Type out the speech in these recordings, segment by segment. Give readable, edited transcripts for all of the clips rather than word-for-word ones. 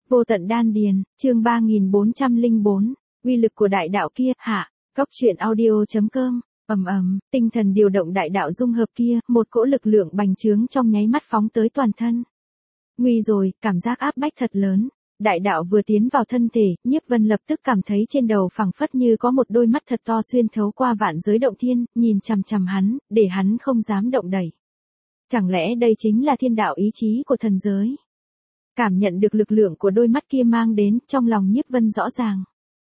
Vô tận đan điền, chương 3404, uy lực của đại đạo kia, hạ, Cóc truyện audio.com, tinh thần điều động đại đạo dung hợp kia, một cỗ lực lượng bành trướng trong nháy mắt phóng tới toàn thân. Nguy rồi, cảm giác áp bách thật lớn. Đại đạo vừa tiến vào thân thể, Nhiếp Vân lập tức cảm thấy trên đầu phẳng phất như có một đôi mắt thật to xuyên thấu qua vạn giới động thiên, nhìn chằm chằm hắn, để hắn không dám động đẩy. Chẳng lẽ đây chính là thiên đạo ý chí của thần giới? Cảm nhận được lực lượng của đôi mắt kia mang đến, trong lòng Nhiếp Vân rõ ràng.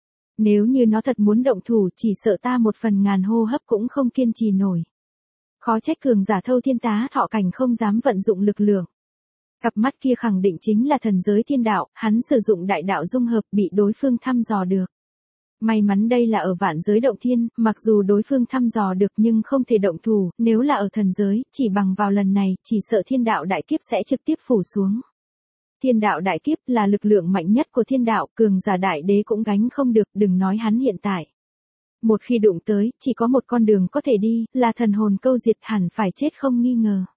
Nếu như nó thật muốn động thủ, chỉ sợ ta 1/1000 hô hấp cũng không kiên trì nổi. Khó trách cường giả thâu thiên tá thọ cảnh không dám vận dụng lực lượng. Cặp mắt kia khẳng định chính là thần giới thiên đạo, hắn sử dụng đại đạo dung hợp bị đối phương thăm dò được. May mắn đây là ở vạn giới động thiên, mặc dù đối phương thăm dò được nhưng không thể động thủ, nếu là ở thần giới, chỉ bằng vào lần này, chỉ sợ thiên đạo đại kiếp sẽ trực tiếp phủ xuống. Thiên đạo đại kiếp là lực lượng mạnh nhất của thiên đạo, cường giả đại đế cũng gánh không được, đừng nói hắn hiện tại. Một khi đụng tới, chỉ có một con đường có thể đi, là thần hồn câu diệt, hẳn phải chết không nghi ngờ.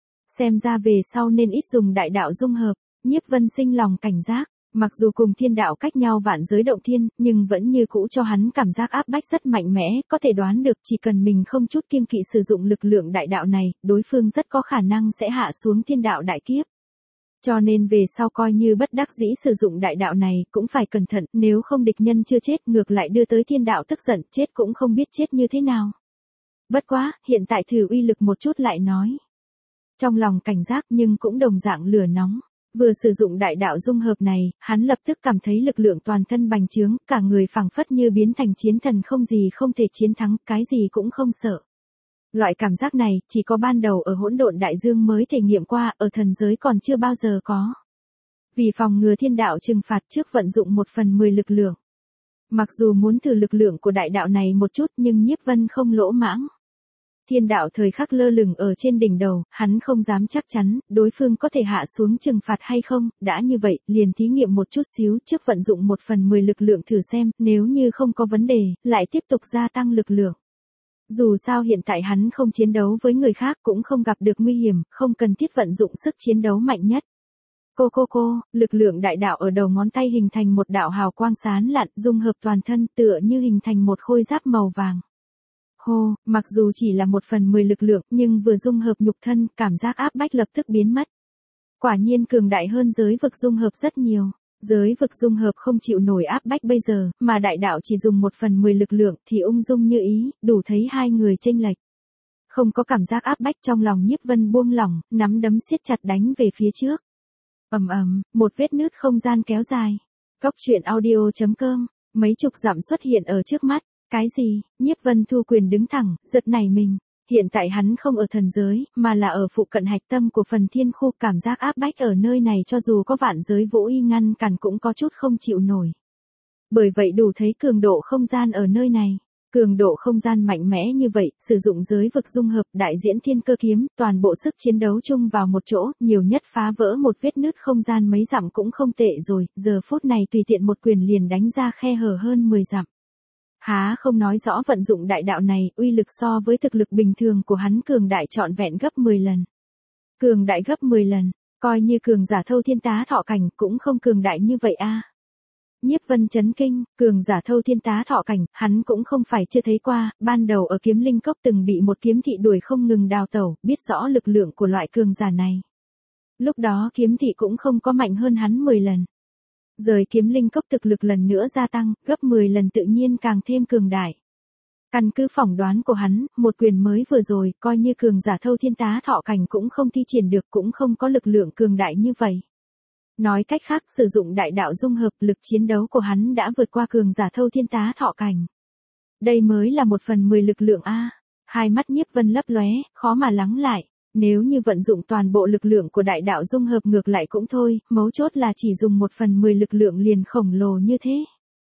Xem ra về sau nên ít dùng đại đạo dung hợp. Nhiếp Vân sinh lòng cảnh giác, mặc dù cùng thiên đạo cách nhau vạn giới động thiên, nhưng vẫn như cũ cho hắn cảm giác áp bách rất mạnh mẽ, có thể đoán được chỉ cần mình không chút kiêng kỵ sử dụng lực lượng đại đạo này, đối phương rất có khả năng sẽ hạ xuống thiên đạo đại kiếp. Cho nên về sau coi như bất đắc dĩ sử dụng đại đạo này, cũng phải cẩn thận, nếu không địch nhân chưa chết ngược lại đưa tới thiên đạo tức giận, chết cũng không biết chết như thế nào. Bất quá, hiện tại thử uy lực một chút lại nói. Trong lòng cảnh giác nhưng cũng đồng dạng lửa nóng. Vừa sử dụng đại đạo dung hợp này, hắn lập tức cảm thấy lực lượng toàn thân bành trướng, cả người phảng phất như biến thành chiến thần, không gì không thể chiến thắng, cái gì cũng không sợ. Loại cảm giác này, chỉ có ban đầu ở hỗn độn đại dương mới thể nghiệm qua, ở thần giới còn chưa bao giờ có. Vì phòng ngừa thiên đạo trừng phạt trước vận dụng 1/10 lực lượng. Mặc dù muốn thử lực lượng của đại đạo này một chút nhưng Nhiếp Vân không lỗ mãng. Thiên đạo thời khắc lơ lửng ở trên đỉnh đầu, hắn không dám chắc chắn, đối phương có thể hạ xuống trừng phạt hay không, đã như vậy, liền thí nghiệm một chút xíu trước vận dụng 1/10 lực lượng thử xem, nếu như không có vấn đề, lại tiếp tục gia tăng lực lượng. Dù sao hiện tại hắn không chiến đấu với người khác cũng không gặp được nguy hiểm, không cần thiết vận dụng sức chiến đấu mạnh nhất. Lực lượng đại đạo ở đầu ngón tay hình thành một đạo hào quang sáng lạn, dung hợp toàn thân tựa như hình thành một khôi giáp màu vàng. Hô, mặc dù chỉ là 1/10 lực lượng, nhưng vừa dung hợp nhục thân, cảm giác áp bách lập tức biến mất. Quả nhiên cường đại hơn giới vực dung hợp rất nhiều. Giới vực dung hợp không chịu nổi áp bách bây giờ, mà đại đạo chỉ dùng 1/10 lực lượng thì ung dung như ý, đủ thấy hai người chênh lệch. Không có cảm giác áp bách trong lòng Nhiếp Vân buông lỏng, nắm đấm siết chặt đánh về phía trước. Một vết nứt không gian kéo dài. Cóc truyện audio.com, mấy chục dặm xuất hiện ở trước mắt. Cái gì? Nhiếp Vân thu quyền đứng thẳng, giật nảy mình. Hiện tại hắn không ở thần giới, mà là ở phụ cận hạch tâm của phần thiên khu, cảm giác áp bách ở nơi này cho dù có vạn giới vũ y ngăn cản cũng có chút không chịu nổi. Bởi vậy đủ thấy cường độ không gian ở nơi này. Cường độ không gian mạnh mẽ như vậy, sử dụng giới vực dung hợp, đại diễn thiên cơ kiếm, toàn bộ sức chiến đấu chung vào một chỗ, nhiều nhất phá vỡ một vết nứt không gian mấy dặm cũng không tệ rồi, giờ phút này tùy tiện một quyền liền đánh ra khe hở hơn 10 dặm. Há không nói rõ vận dụng đại đạo này, uy lực so với thực lực bình thường của hắn cường đại trọn vẹn gấp 10 lần. Cường đại gấp 10 lần, coi như cường giả thâu thiên tá thọ cảnh cũng không cường đại như vậy a. Nhiếp Vân chấn kinh, cường giả thâu thiên tá thọ cảnh, hắn cũng không phải chưa thấy qua, ban đầu ở Kiếm Linh Cốc từng bị một kiếm thị đuổi không ngừng đào tẩu, biết rõ lực lượng của loại cường giả này. Lúc đó kiếm thị cũng không có mạnh hơn hắn 10 lần. Rời Kiếm Linh Cốc thực lực lần nữa gia tăng, gấp 10 lần tự nhiên càng thêm cường đại. Căn cứ phỏng đoán của hắn, một quyền mới vừa rồi, coi như cường giả thâu thiên tá thọ cảnh cũng không thi triển được, cũng không có lực lượng cường đại như vậy. Nói cách khác, sử dụng đại đạo dung hợp, lực chiến đấu của hắn đã vượt qua cường giả thâu thiên tá thọ cảnh. Đây mới là 1/10 lực lượng a. Hai mắt Nhiếp Vân lấp lóe, khó mà lắng lại. Nếu như vận dụng toàn bộ lực lượng của đại đạo dung hợp ngược lại cũng thôi, mấu chốt là chỉ dùng 1/10 lực lượng liền khổng lồ như thế.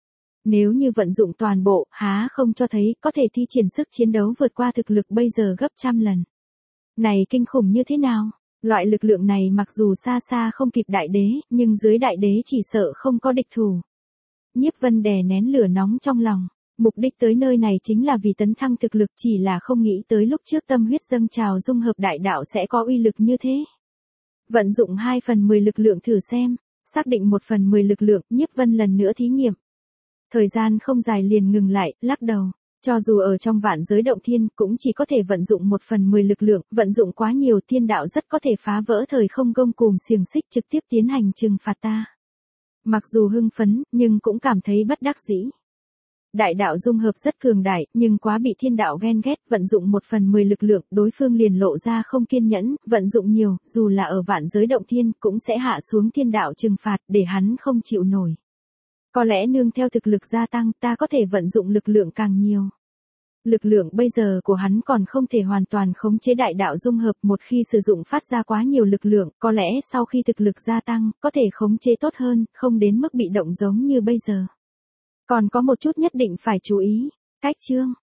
Nếu như vận dụng toàn bộ, há không cho thấy có thể thi triển sức chiến đấu vượt qua thực lực bây giờ gấp trăm lần. Này kinh khủng như thế nào? Loại lực lượng này mặc dù xa xa không kịp đại đế, nhưng dưới đại đế chỉ sợ không có địch thủ. Nhiếp Vân đè nén lửa nóng trong lòng. Mục đích tới nơi này chính là vì tấn thăng thực lực, chỉ là không nghĩ tới lúc trước tâm huyết dâng trào dung hợp đại đạo sẽ có uy lực như thế. Vận dụng 2/10 lực lượng thử xem. Xác định 1/10 lực lượng, Nhiếp Vân lần nữa thí nghiệm. Thời gian không dài liền ngừng lại, lắc đầu. Cho dù ở trong vạn giới động thiên, cũng chỉ có thể vận dụng 1/10 lực lượng, vận dụng quá nhiều thiên đạo rất có thể phá vỡ thời không gông cùm xiềng xích trực tiếp tiến hành trừng phạt ta. Mặc dù hưng phấn, nhưng cũng cảm thấy bất đắc dĩ. Đại đạo dung hợp rất cường đại, nhưng quá bị thiên đạo ghen ghét, vận dụng 1/10 lực lượng, đối phương liền lộ ra không kiên nhẫn, vận dụng nhiều, dù là ở vạn giới động thiên, cũng sẽ hạ xuống thiên đạo trừng phạt, để hắn không chịu nổi. Có lẽ nương theo thực lực gia tăng, ta có thể vận dụng lực lượng càng nhiều. Lực lượng bây giờ của hắn còn không thể hoàn toàn khống chế đại đạo dung hợp, một khi sử dụng phát ra quá nhiều lực lượng, có lẽ sau khi thực lực gia tăng, có thể khống chế tốt hơn, không đến mức bị động giống như bây giờ. Còn có một chút nhất định phải chú ý. Cách chương